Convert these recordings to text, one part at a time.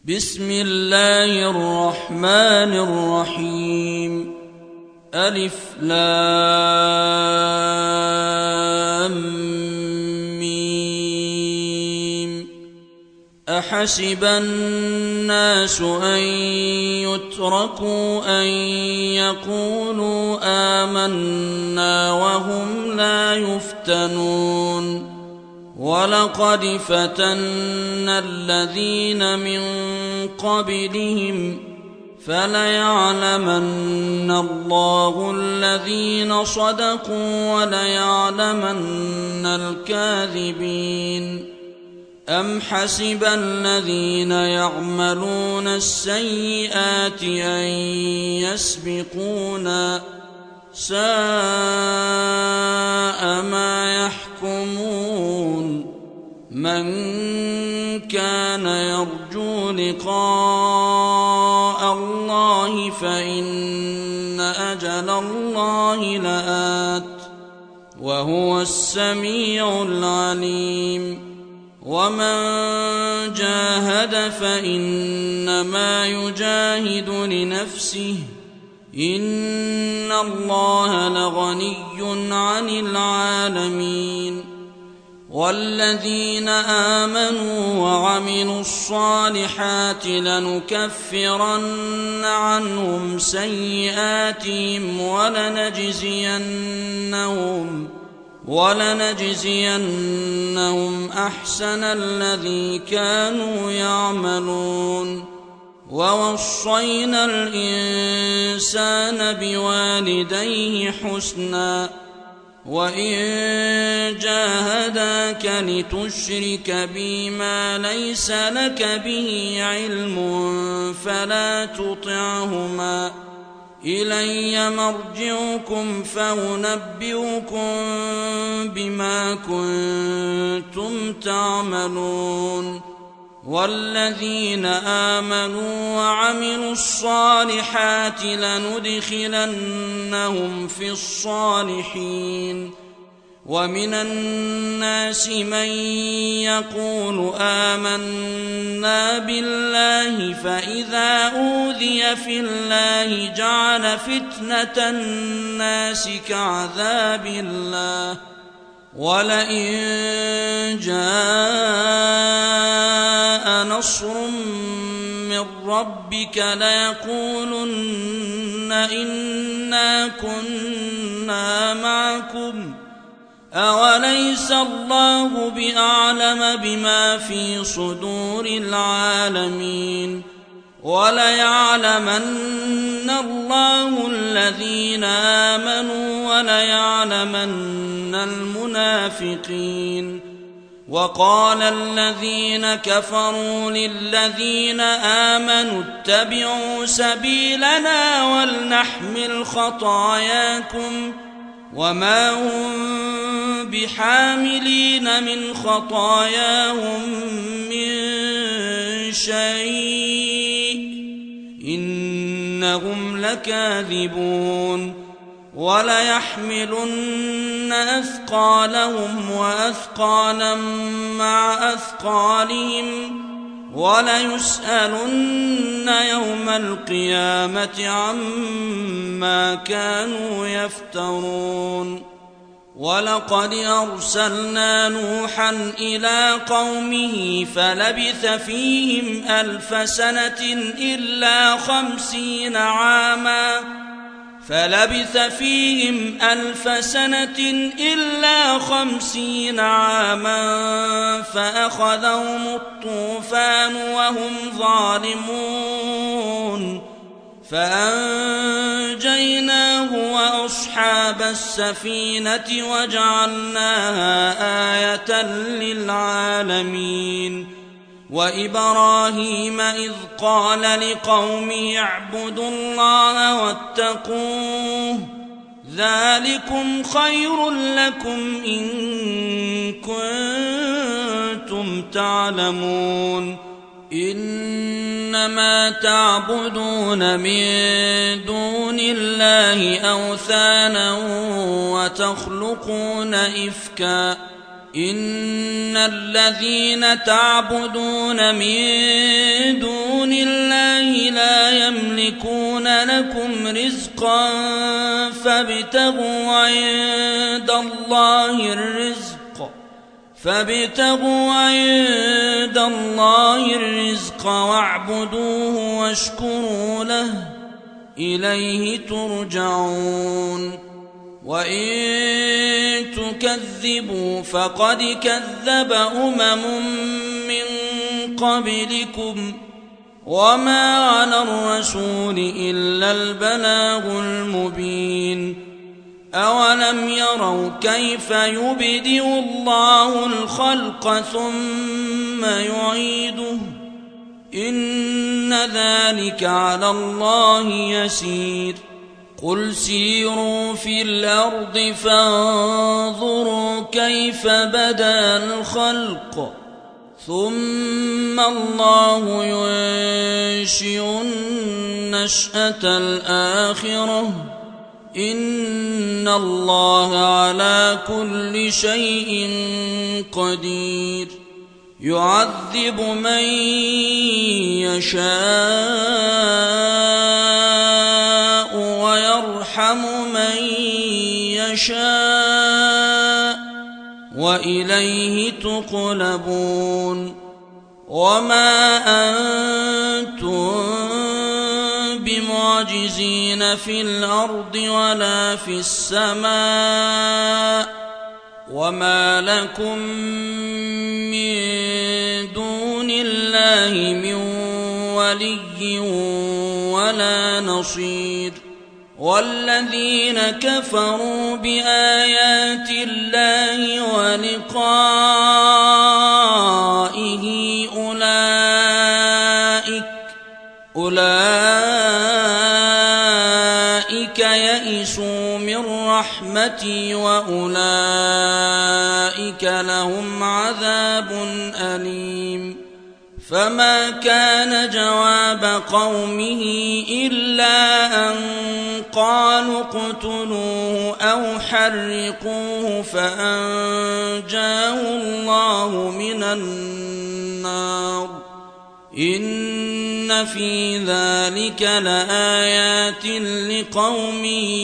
بسم الله الرحمن الرحيم. ألف لام ميم. أحسب الناس أن يتركوا أن يقولوا آمنا وهم لا يفتنون. ولقد فتنا الذين من قبلهم فليعلمن الله الذين صدقوا وليعلمن الكاذبين. أم حسب الذين يعملون السيئات أن يسبقونا ساء ما يحكمون. من كان يرجو لقاء الله فإن أجل الله لآت وهو السميع العليم. ومن جاهد فإنما يجاهد لنفسه إن الله لغني عن العالمين. والذين آمنوا وعملوا الصالحات لنكفرن عنهم سيئاتهم ولنجزينهم أحسن الذي كانوا يعملون. ووصينا الإنسان بوالديه حسنا وإن جاهداك لتشرك بي ما ليس لك به علم فلا تطعهما. إلي مرجعكم فأنبئكم بما كنتم تعملون. والذين آمنوا وعملوا الصالحات لندخلنهم في الصالحين. ومن الناس من يقول آمنا بالله فإذا أوذي في الله جعل فتنة الناس كعذاب الله. ولئن جاء نصر من ربك ليقولن إنا كنا معكم أوليس الله بأعلم بما في صدور العالمين. وليعلمن الله الذين آمنوا وليعلمن المنافقين. وقال الذين كفروا للذين آمنوا اتبعوا سبيلنا ولنحمل خطاياكم وما هم بحاملين من خطاياهم من شيء إنهم لكاذبون. وليحملن أثقالهم وأثقالا مع أثقالهم وليسألن يوم القيامة عما كانوا يفترون. ولقد أرسلنا نوحا إلى قومه فلبث فيهم 1000 سنة إلا 50 عاما فأخذهم الطوفان وهم ظالمون فأنجيناه وأصحاب السفينة وجعلناها آية للعالمين. وإبراهيم إذ قال لقومه اعبدوا الله واتقوه ذلكم خير لكم إن كنتم تعلمون. إنما تعبدون من دون الله أوثانا وتخلقون إفكا إن الذين تعبدون من دون الله لا يملكون لكم رزقا فابتغوا عند الله الرزق واعبدوه واشكروا له إليه ترجعون وإن تكذبوا فقد كذب من قبلكم وما على الرسول إلا البلاغ المبين أولم يروا كيف يبدئ الله الخلق ثم يعيده إن ذلك على الله يسير قل سيروا في الأرض فانظروا كيف بدأ الخلق ثم الله ينشئ النشأة الآخرة إن الله على كل شيء قدير يعذب من يشاء ويرحم من يشاء وإليه تقلبون وما أنتم بمعجزين في الأرض ولا في السماء وما لكم من دون الله من ولي ولا نصير والذين كفروا بآيات الله ولقائه أولئك يئسوا من رحمتي وأولئك لهم عذاب أليم فما كان جواب قومه إلا أن قالوا اقتلوه أو حرقوه فأنجاه الله من النار إن في ذلك لآيات لقوم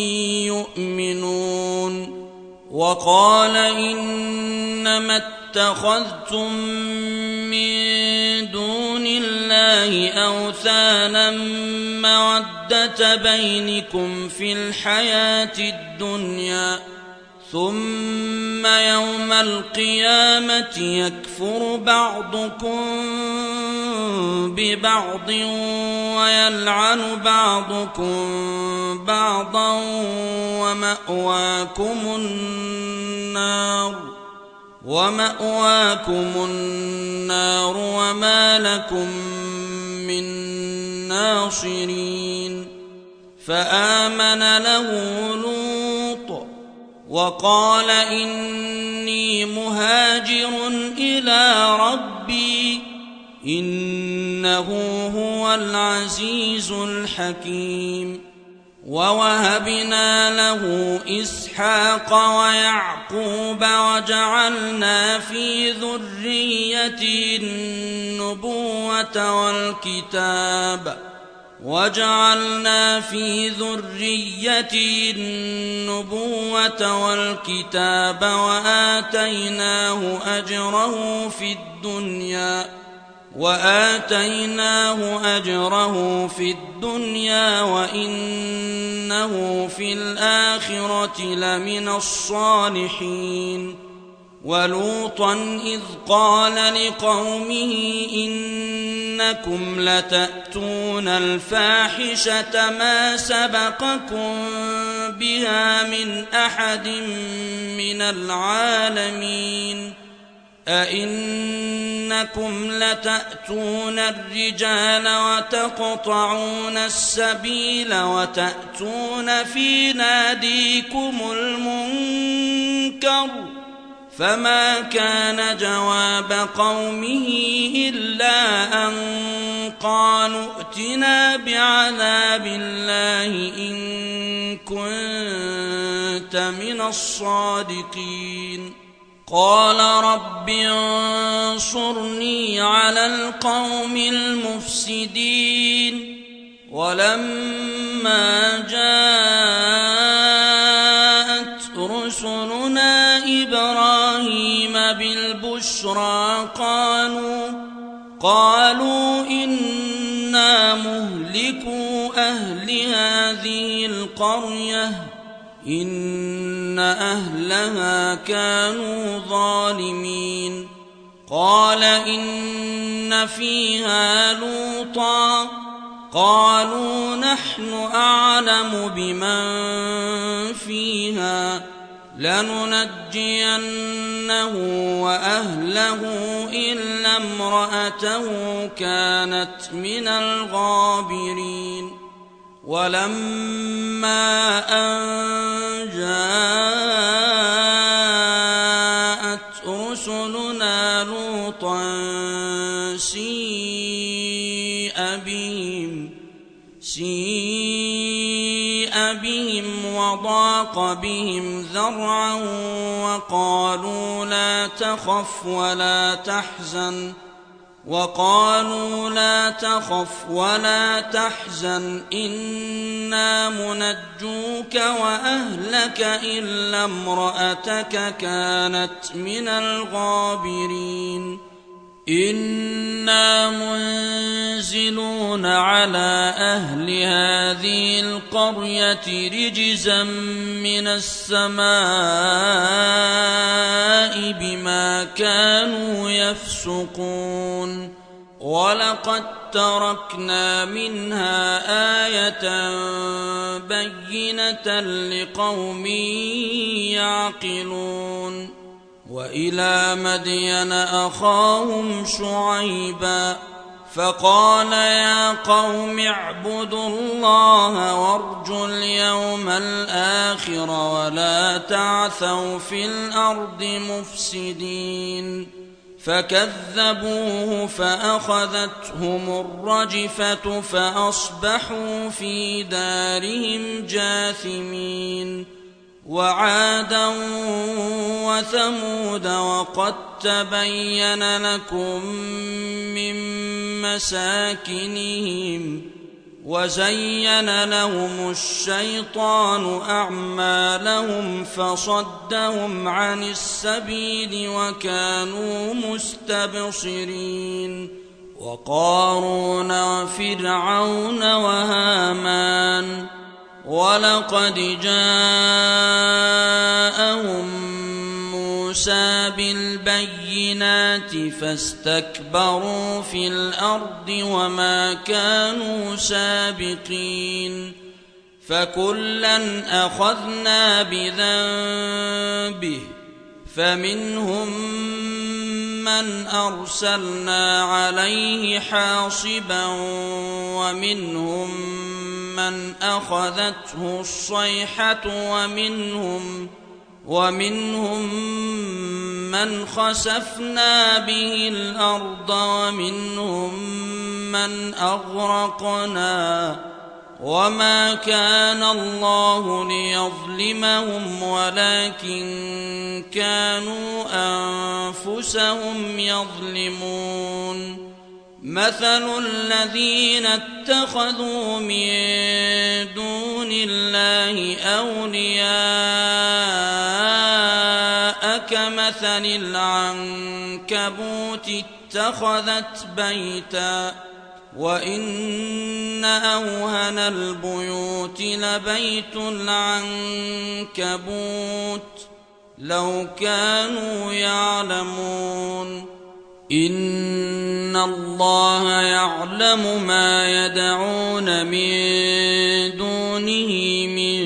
يؤمنون وقال إنما اتخذتم من دون الله أوثانا مودة بينكم في الحياة الدنيا ثم يوم القيامة يكفر بعضكم ببعض ويلعن بعضكم بعضا ومأواكم النار وما لكم من ناصرين فآمن له لوط وقال إني مهاجر إلى ربي إنه هو العزيز الحكيم ووهبنا له إسحاق ويعقوب وجعلنا في ذريته النبوة والكتاب وآتيناه أجره في الدنيا وإنه في الآخرة لمن الصالحين ولوطا إذ قال لقومه إنكم لتأتون الفاحشة ما سبقكم بها من أحد من العالمين أئنكم لتأتون الرجال وتقطعون السبيل وتأتون في ناديكم المنكر فما كان جواب قومه إلا أن قالوا ائتنا بعذاب الله إن كنت من الصادقين قال رب انصرني على القوم المفسدين ولما جاءت رسلنا إبراهيم بالبشرى قالوا إنا مهلكو أهل هذه القرية إن أهلها كانوا ظالمين قال إن فيها لوطا قالوا نحن أعلم بمن فيها لننجينه وأهله إلا امرأته كانت من الغابرين ولما أن جاءت رسلنا لوطا سيء بهم وضاق بهم ذرعا وقالوا لا تخف ولا تحزن إنا منجوك وأهلك إلا امرأتك كانت من الغابرين إنا منزلون على أهل هذه القرية رجزا من السماء بما كانوا يفسقون ولقد تركنا منها آية بينة لقوم يعقلون وإلى مدين أخاهم شعيبا فقال يا قوم اعبدوا الله وارجوا اليوم الآخر ولا تعثوا في الأرض مفسدين فكذبوه فأخذتهم الرجفة فأصبحوا في دارهم جاثمين وعادا وثمود وقد تبين لكم من مساكنهم وزين لهم الشيطان أعمالهم فصدهم عن السبيل وكانوا مستبصرين وقارون وفرعون وهامان ولقد جاءهم موسى بالبينات فاستكبروا في الأرض وما كانوا سابقين فكلا أخذنا بذنبه فمنهم من أرسلنا عليه حاصبا ومنهم من أخذته الصيحة ومنهم من خسفنا به الأرض ومنهم من أغرقنا وما كان الله ليظلمهم ولكن كانوا أنفسهم يظلمون مثل الذين اتخذوا من دون الله أولياء كمثل العنكبوت اتخذت بيتا وإن أوهن البيوت لبيت العنكبوت لو كانوا يعلمون إن الله يعلم ما يدعون من دونه من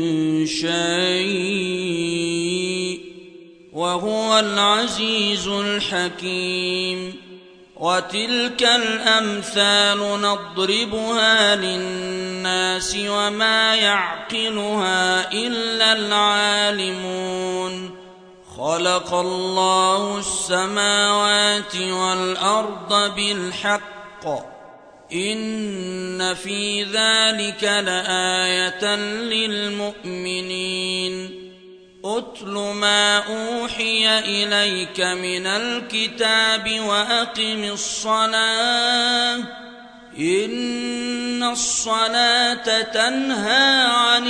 شيء وهو العزيز الحكيم وتلك الأمثال نضربها للناس وما يعقلها إلا العالمون خلق الله السماوات والأرض بالحق إن في ذلك لآية للمؤمنين أتل ما أوحي إليك من الكتاب وأقم الصلاة إن الصلاة تنهى عن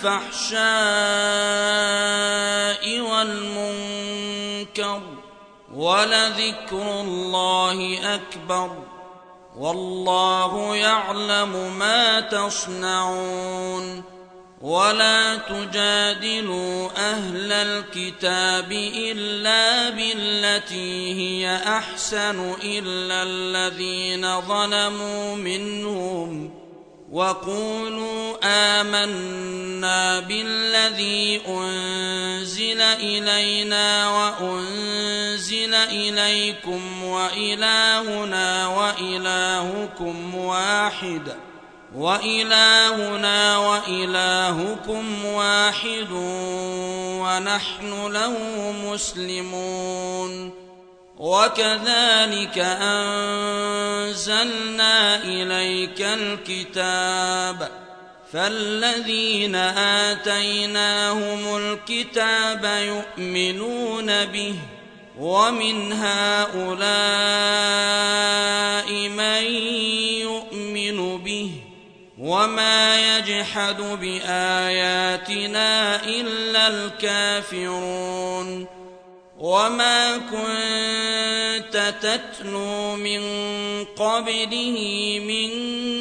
الفحشاء والمنكر ولذكر الله أكبر والله يعلم ما تصنعون ولا تجادلوا أهل الكتاب إلا بالتي هي أحسن إلا الذين ظلموا منهم وقولوا آمنا بالذي أنزل إلينا وأنزل إليكم وإلهنا وإلهكم واحد ونحن له مسلمون وكذلك أنزلنا إليك الكتاب فالذين آتيناهم الكتاب يؤمنون به ومن هؤلاء من يؤمن به وما يجحد بآياتنا إلا الكافرون وما كنت تتلو من قبله من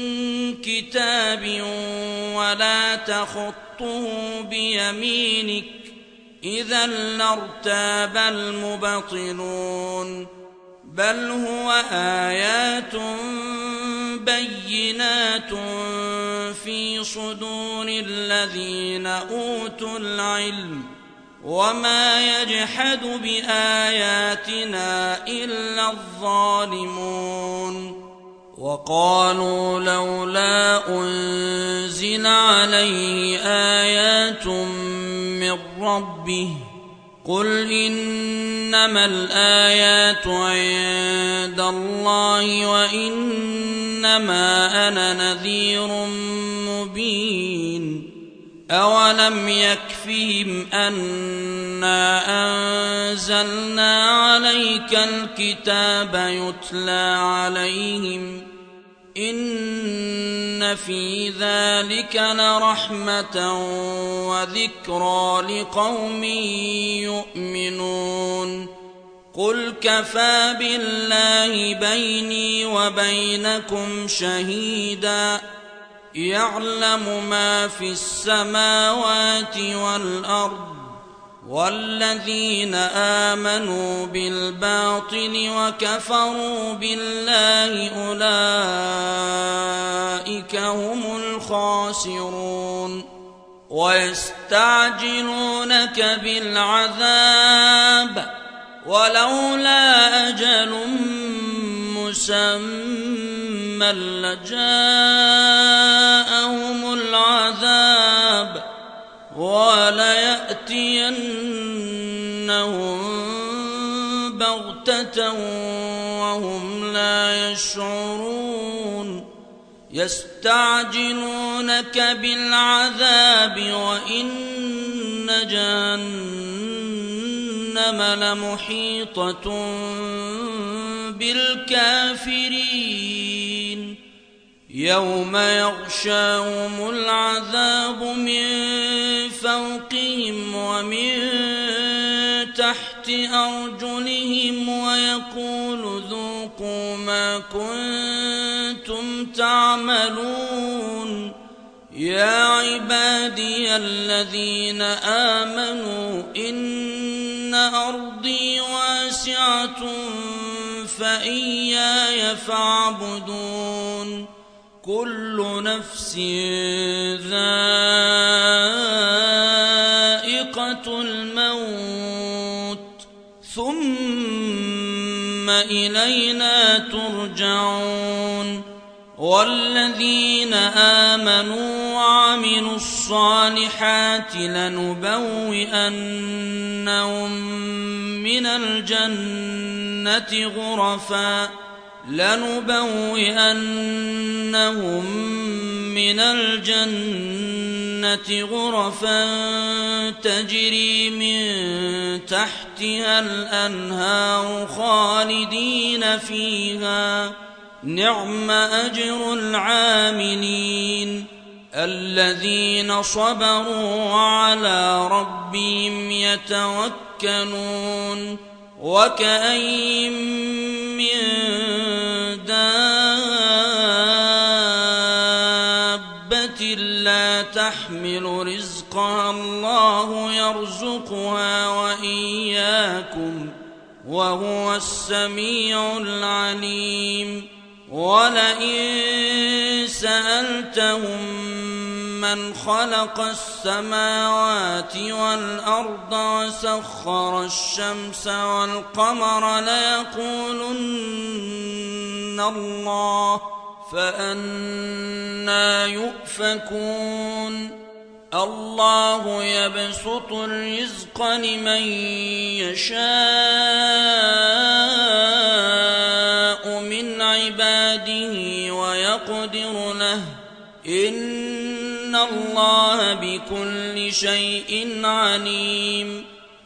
كتاب ولا تخطه بيمينك إذا لارتاب المبطلون بل هو آيات بينات في صدور الذين أوتوا العلم وما يجحد بآياتنا إلا الظالمون وقالوا لولا أنزل عليه آيات من ربه قل إنما الآيات عند الله وإنما أنا نذير مبين أولم يكفهم أنا أنزلنا عليك الكتاب يتلى عليهم إن في ذلك لرحمة وذكرى لقوم يؤمنون قل كفى بالله بيني وبينكم شهيدا يعلم ما في السماوات والأرض والذين آمنوا بالباطل وكفروا بالله أولئك هم الخاسرون ويستعجلونك بالعذاب ولولا أجل مسمى لجاءهم العذاب وليأتينهم بغتة وهم لا يشعرون يستعجلونك بالعذاب وإن جهنم لمحيطة بالكافرين يوم يغشاهم العذاب من فوقهم ومن تحت أرجلهم ويقول ذوقوا ما كنتم تعملون يا عبادي الذين آمنوا إن أرضي واسعة فإياي فاعبدون كل نفس ذائقة الموت ثم إلينا ترجعون والذين آمنوا وعملوا الصالحات لنبوئنهم من الجنة الجنة غرفا تجري من تحتها الأنهار خالدين فيها نعم أجر العاملين الذين صبروا على ربهم يتوكلون وكأين من دابة لا تحمل رزقها الله يرزقها وإياكم وهو السميع العليم ولئن سألتهم من خلق السماوات والأرض وسخر الشمس والقمر ليقولن الله فأنى يؤفكون الله يبسط الرزق لمن يشاء من عباده ويقدر له إن الله بكل شيء عليم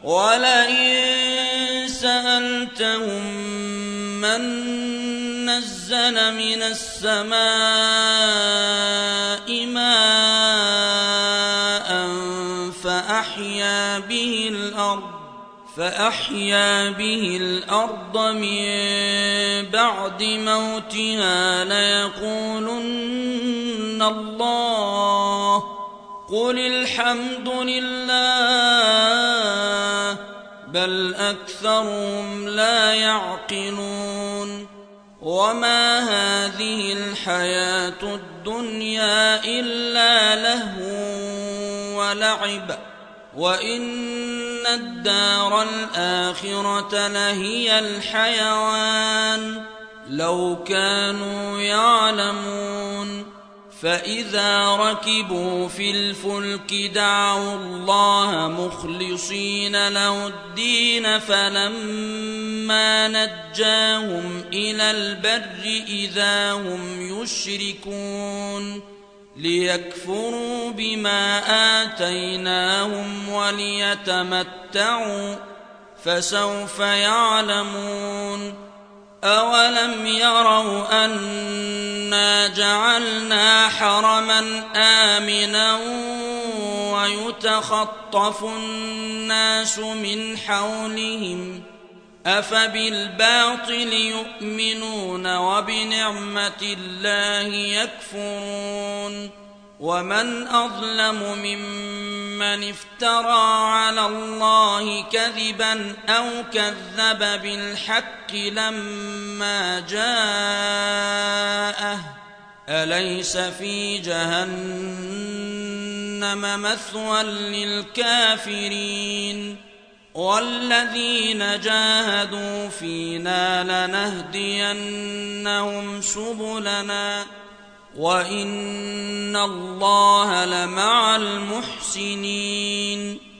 ولئن سألتهم من نزل من السماء ماء فأحيا به الأرض من بعد موتها ليقولن الله قل الحمد لله بل أكثرهم لا يعقلون وما هذه الحياة الدنيا إلا لهو ولعب وإن الدار الآخرة لهي الحيوان لو كانوا يعلمون فإذا ركبوا في الفلك دعوا الله مخلصين له الدين فلما نجاهم إلى البر إذا هم يشركون ليكفروا بما آتيناهم وليتمتعوا فسوف يعلمون أولم يروا أنا جعلنا حرما آمنا ويتخطف الناس من حولهم أفبالباطل يؤمنون وبنعمة الله يكفرون ومن أظلم ممن افترى على الله كذبا أو كذب بالحق لما جاءه أليس في جهنم مثوى للكافرين والذين جاهدوا فينا لنهدينهم سبلنا وإن الله لمع المحسنين